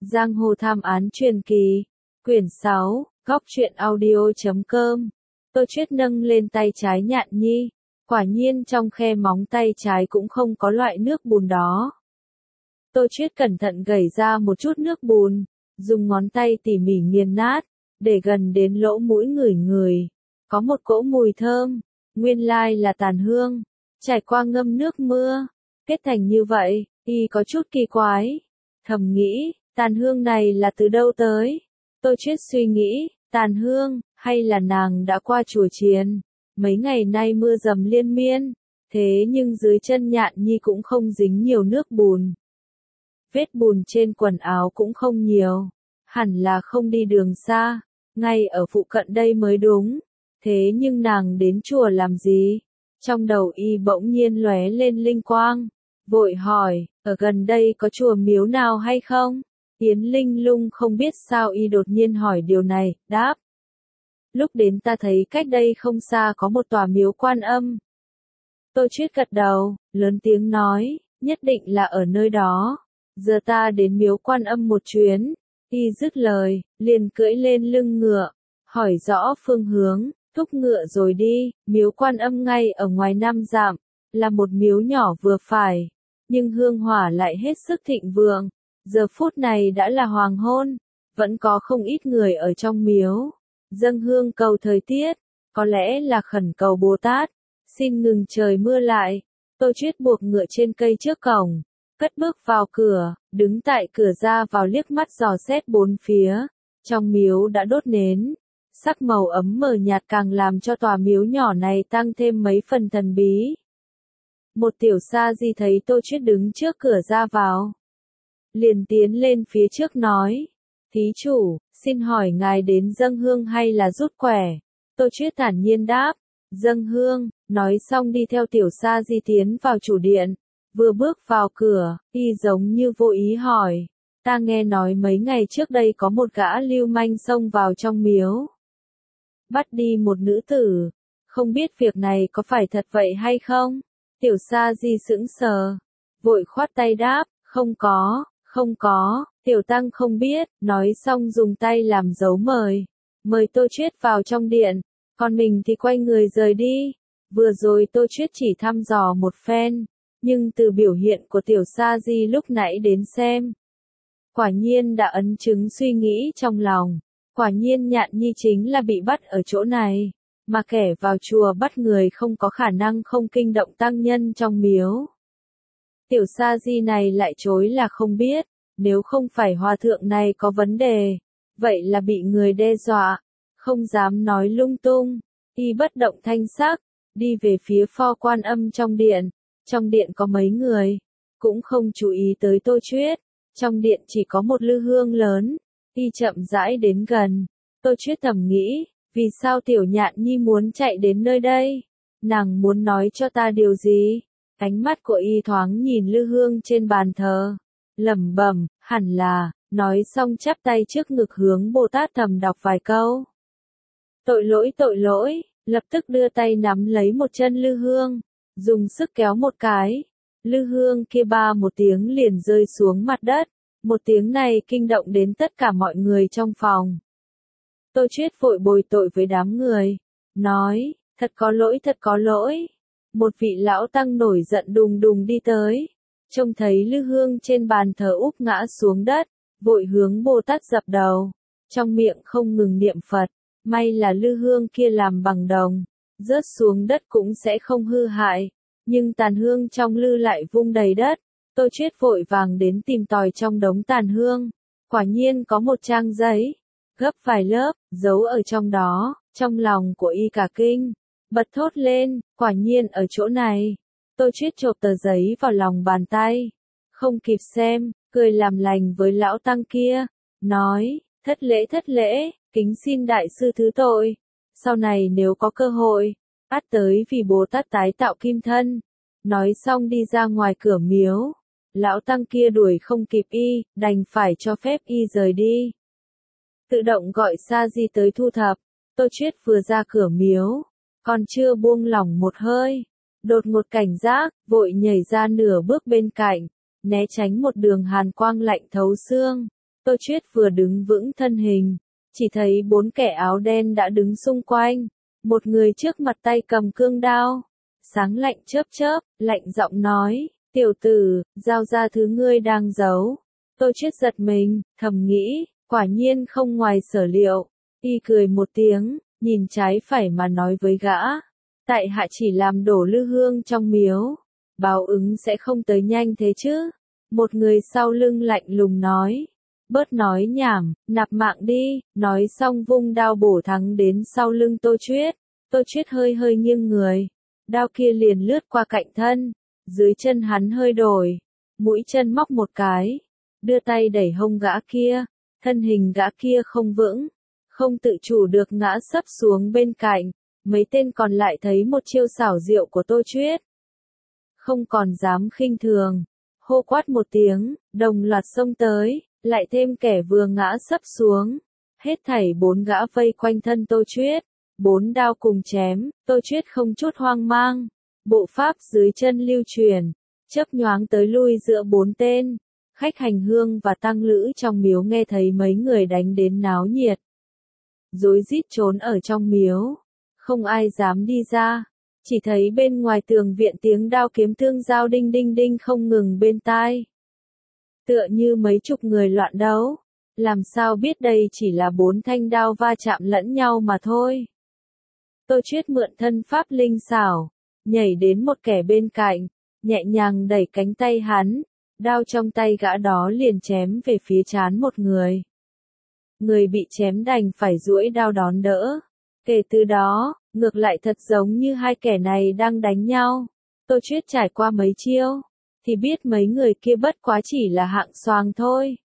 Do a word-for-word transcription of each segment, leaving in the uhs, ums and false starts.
Giang hồ thám án truyền kỳ, quyển sáu, góc truyện audio chấm com. Tô Chuyết nâng lên tay trái Nhạn Nhi, quả nhiên trong khe móng tay trái cũng không có loại nước bùn đó. Tô Chuyết cẩn thận gẩy ra một chút nước bùn, dùng ngón tay tỉ mỉ nghiền nát, để gần đến lỗ mũi ngửi ngửi. Có một cỗ mùi thơm, nguyên lai là tàn hương, trải qua ngâm nước mưa, kết thành như vậy, y có chút kỳ quái. Thầm nghĩ, tàn hương này là từ đâu tới? Tô Chuyết suy nghĩ, tàn hương, hay là nàng đã qua chùa chiền, mấy ngày nay mưa dầm liên miên, thế nhưng dưới chân Nhạn Nhi cũng không dính nhiều nước bùn. Vết bùn trên quần áo cũng không nhiều, hẳn là không đi đường xa, ngay ở phụ cận đây mới đúng. Thế nhưng nàng đến chùa làm gì? Trong đầu y bỗng nhiên lóe lên linh quang, vội hỏi, ở gần đây có chùa miếu nào hay không? Yến Linh Lung không biết sao y đột nhiên hỏi điều này, đáp. Lúc đến ta thấy cách đây không xa có một tòa miếu Quan Âm. Tô Chuyết gật đầu, lớn tiếng nói, nhất định là ở nơi đó. Giờ ta đến miếu Quan Âm một chuyến. Y dứt lời, liền cưỡi lên lưng ngựa, hỏi rõ phương hướng, thúc ngựa rồi đi. Miếu Quan Âm ngay ở ngoài năm dặm, là một miếu nhỏ vừa phải, nhưng hương hỏa lại hết sức thịnh vượng. Giờ phút này đã là hoàng hôn, vẫn có không ít người ở trong miếu, dâng hương cầu thời tiết, có lẽ là khẩn cầu Bồ Tát, xin ngừng trời mưa lại. Tô Chuyết buộc ngựa trên cây trước cổng, cất bước vào cửa, đứng tại cửa ra vào liếc mắt dò xét bốn phía. Trong miếu đã đốt nến, sắc màu ấm mờ nhạt càng làm cho tòa miếu nhỏ này tăng thêm mấy phần thần bí. Một tiểu sa di thấy Tô Chuyết đứng trước cửa ra vào, liền tiến lên phía trước nói, thí chủ, xin hỏi ngài đến dâng hương hay là rút quẻ? Tô Chuyết thản nhiên đáp, dâng hương, nói xong đi theo tiểu sa di tiến vào chủ điện. Vừa bước vào cửa, y giống như vô ý hỏi, ta nghe nói mấy ngày trước đây có một gã lưu manh xông vào trong miếu, bắt đi một nữ tử, không biết việc này có phải thật vậy hay không? Tiểu sa di sững sờ, vội khoát tay đáp, không có, không có, tiểu tăng không biết, nói xong dùng tay làm dấu mời, mời Tô Chuyết vào trong điện, còn mình thì quay người rời đi. Vừa rồi Tô Chuyết chỉ thăm dò một phen, nhưng từ biểu hiện của tiểu sa di lúc nãy đến xem, quả nhiên đã ấn chứng suy nghĩ trong lòng, quả nhiên Nhạn Nhi chính là bị bắt ở chỗ này, mà kẻ vào chùa bắt người không có khả năng không kinh động tăng nhân trong miếu. Tiểu sa di này lại chối là không biết, nếu không phải hòa thượng này có vấn đề, vậy là bị người đe dọa, không dám nói lung tung. Y bất động thanh sắc, đi về phía pho Quan Âm trong điện. Trong điện có mấy người, cũng không chú ý tới Tô Chuyết. Trong điện chỉ có một lư hương lớn, y chậm rãi đến gần. Tô Chuyết thầm nghĩ, vì sao tiểu Nhạn Nhi muốn chạy đến nơi đây? Nàng muốn nói cho ta điều gì? Ánh mắt của y thoáng nhìn lư hương trên bàn thờ, lẩm bẩm, hẳn là, nói xong chắp tay trước ngực hướng Bồ Tát thầm đọc vài câu. Tội lỗi tội lỗi, lập tức đưa tay nắm lấy một chân lư hương, dùng sức kéo một cái, lư hương kia ba một tiếng liền rơi xuống mặt đất, một tiếng này kinh động đến tất cả mọi người trong phòng. Tô Chuyết vội bồi tội với đám người, nói, thật có lỗi thật có lỗi. Một vị lão tăng nổi giận đùng đùng đi tới, trông thấy lư hương trên bàn thờ úp ngã xuống đất, vội hướng Bồ Tát dập đầu, trong miệng không ngừng niệm Phật, may là lư hương kia làm bằng đồng, rớt xuống đất cũng sẽ không hư hại, nhưng tàn hương trong lư lại vung đầy đất. Tô Chuyết vội vàng đến tìm tòi trong đống tàn hương, quả nhiên có một trang giấy, gấp vài lớp, giấu ở trong đó, trong lòng của y cả kinh, bật thốt lên, quả nhiên ở chỗ này. Tô Chuyết chộp tờ giấy vào lòng bàn tay, không kịp xem, cười làm lành với lão tăng kia, nói, thất lễ thất lễ, kính xin đại sư thứ tội, sau này nếu có cơ hội, ắt tới vì Bồ Tát tái tạo kim thân. Nói xong đi ra ngoài cửa miếu, lão tăng kia đuổi không kịp y, đành phải cho phép y rời đi. Tự động gọi sa di tới thu thập. Tô Chuyết vừa ra cửa miếu, còn chưa buông lỏng một hơi, đột ngột cảnh giác, vội nhảy ra nửa bước bên cạnh, né tránh một đường hàn quang lạnh thấu xương. Tô Chuyết vừa đứng vững thân hình, chỉ thấy bốn kẻ áo đen đã đứng xung quanh, một người trước mặt tay cầm cương đao, sáng lạnh chớp chớp, lạnh giọng nói, tiểu tử, giao ra thứ ngươi đang giấu. Tô Chuyết giật mình, thầm nghĩ, quả nhiên không ngoài sở liệu, y cười một tiếng, nhìn trái phải mà nói với gã, tại hạ chỉ làm đổ lư hương trong miếu, báo ứng sẽ không tới nhanh thế chứ. Một người sau lưng lạnh lùng nói, bớt nói nhảm, nạp mạng đi, nói xong vung đao bổ thẳng đến sau lưng Tô Chuyết. Tô Chuyết hơi hơi nghiêng người, đao kia liền lướt qua cạnh thân, dưới chân hắn hơi đổi, mũi chân móc một cái, đưa tay đẩy hông gã kia, thân hình gã kia không vững, không tự chủ được ngã sấp xuống bên cạnh, mấy tên còn lại thấy một chiêu xảo diệu của Tô Chuyết, không còn dám khinh thường, hô quát một tiếng, đồng loạt xông tới, lại thêm kẻ vừa ngã sấp xuống, hết thảy bốn gã vây quanh thân Tô Chuyết, bốn đao cùng chém, Tô Chuyết không chút hoang mang, bộ pháp dưới chân lưu truyền, chớp nhoáng tới lui giữa bốn tên. Khách hành hương và tăng lữ trong miếu nghe thấy mấy người đánh đến náo nhiệt, rối rít trốn ở trong miếu, không ai dám đi ra, chỉ thấy bên ngoài tường viện tiếng đao kiếm thương giao đinh đinh đinh không ngừng bên tai. Tựa như mấy chục người loạn đấu, làm sao biết đây chỉ là bốn thanh đao va chạm lẫn nhau mà thôi. Tô Chuyết mượn thân pháp linh xảo, nhảy đến một kẻ bên cạnh, nhẹ nhàng đẩy cánh tay hắn, đao trong tay gã đó liền chém về phía trán một người. Người bị chém đành phải duỗi đao đón đỡ. Kể từ đó, ngược lại thật giống như hai kẻ này đang đánh nhau. Tô Chuyết trải qua mấy chiêu, thì biết mấy người kia bất quá chỉ là hạng xoàng thôi.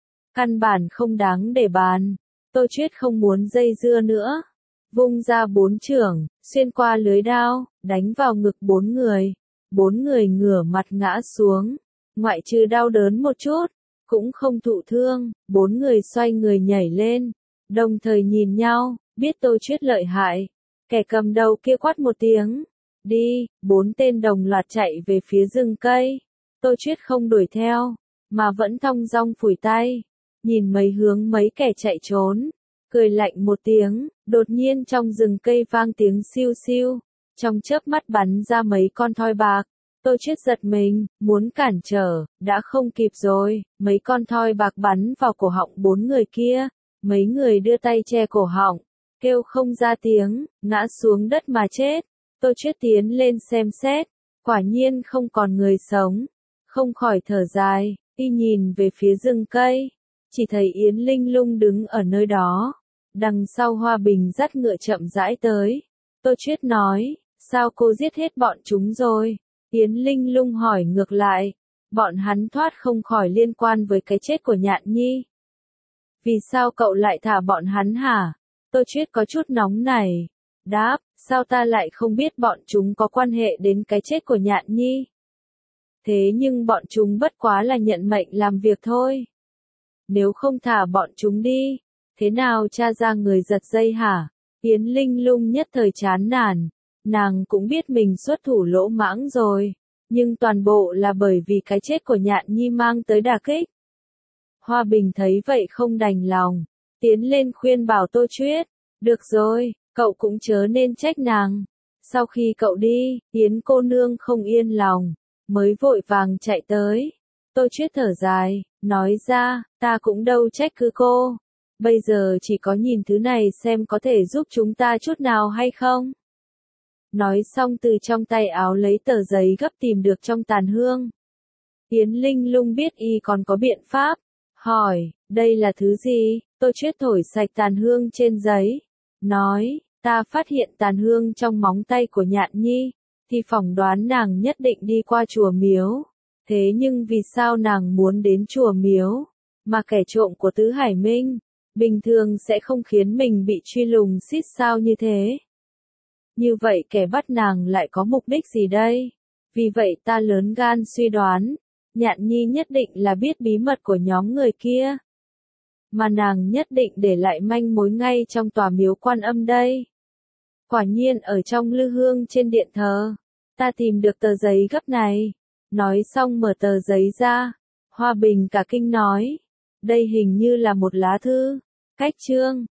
Căn bản không đáng để bàn. Tô Chuyết không muốn dây dưa nữa. Vung ra bốn chưởng, xuyên qua lưới đao, đánh vào ngực bốn người. Bốn người ngửa mặt ngã xuống. Ngoại trừ đau đớn một chút, cũng không thụ thương, bốn người xoay người nhảy lên, đồng thời nhìn nhau, biết Tô Chuyết lợi hại. Kẻ cầm đầu kia quát một tiếng, đi, bốn tên đồng loạt chạy về phía rừng cây. Tô Chuyết không đuổi theo, mà vẫn thong dong phủi tay, nhìn mấy hướng mấy kẻ chạy trốn, cười lạnh một tiếng, đột nhiên trong rừng cây vang tiếng siêu siêu, trong chớp mắt bắn ra mấy con thoi bạc. Tô Chuyết giật mình, muốn cản trở, đã không kịp rồi, mấy con thoi bạc bắn vào cổ họng bốn người kia, mấy người đưa tay che cổ họng, kêu không ra tiếng, ngã xuống đất mà chết. Tô Chuyết tiến lên xem xét, quả nhiên không còn người sống, không khỏi thở dài, đi nhìn về phía rừng cây, chỉ thấy Yến Linh Lung đứng ở nơi đó, đằng sau Hoa Bình dắt ngựa chậm rãi tới. Tô Chuyết nói, sao cô giết hết bọn chúng rồi? Yến Linh Lung hỏi ngược lại, bọn hắn thoát không khỏi liên quan với cái chết của Nhạn Nhi. Vì sao cậu lại thả bọn hắn hả? Tô Chuyết có chút nóng này. Đáp, sao ta lại không biết bọn chúng có quan hệ đến cái chết của Nhạn Nhi? Thế nhưng bọn chúng bất quá là nhận mệnh làm việc thôi. Nếu không thả bọn chúng đi, thế nào tra ra người giật dây hả? Yến Linh Lung nhất thời chán nản. Nàng cũng biết mình xuất thủ lỗ mãng rồi, nhưng toàn bộ là bởi vì cái chết của Nhạn Nhi mang tới đả kích. Hoa Bình thấy vậy không đành lòng, tiến lên khuyên bảo Tô Chuyết, được rồi, cậu cũng chớ nên trách nàng. Sau khi cậu đi, Yến cô nương không yên lòng, mới vội vàng chạy tới. Tô Chuyết thở dài, nói ra, ta cũng đâu trách cứ cô. Bây giờ chỉ có nhìn thứ này xem có thể giúp chúng ta chút nào hay không. Nói xong từ trong tay áo lấy tờ giấy gấp tìm được trong tàn hương. Yến Linh Lung biết y còn có biện pháp, hỏi, đây là thứ gì? Tô Chuyết thổi sạch tàn hương trên giấy, nói, ta phát hiện tàn hương trong móng tay của Nhạn Nhi, thì phỏng đoán nàng nhất định đi qua chùa miếu. Thế nhưng vì sao nàng muốn đến chùa miếu, mà kẻ trộm của Tứ Hải Minh, bình thường sẽ không khiến mình bị truy lùng xít sao như thế? Như vậy kẻ bắt nàng lại có mục đích gì đây? Vì vậy ta lớn gan suy đoán, Nhạn Nhi nhất định là biết bí mật của nhóm người kia. Mà nàng nhất định để lại manh mối ngay trong tòa miếu Quan Âm đây. Quả nhiên ở trong lư hương trên điện thờ, ta tìm được tờ giấy gấp này. Nói xong mở tờ giấy ra, Hoa Bình cả kinh nói, Đây hình như là một lá thư. Cách chương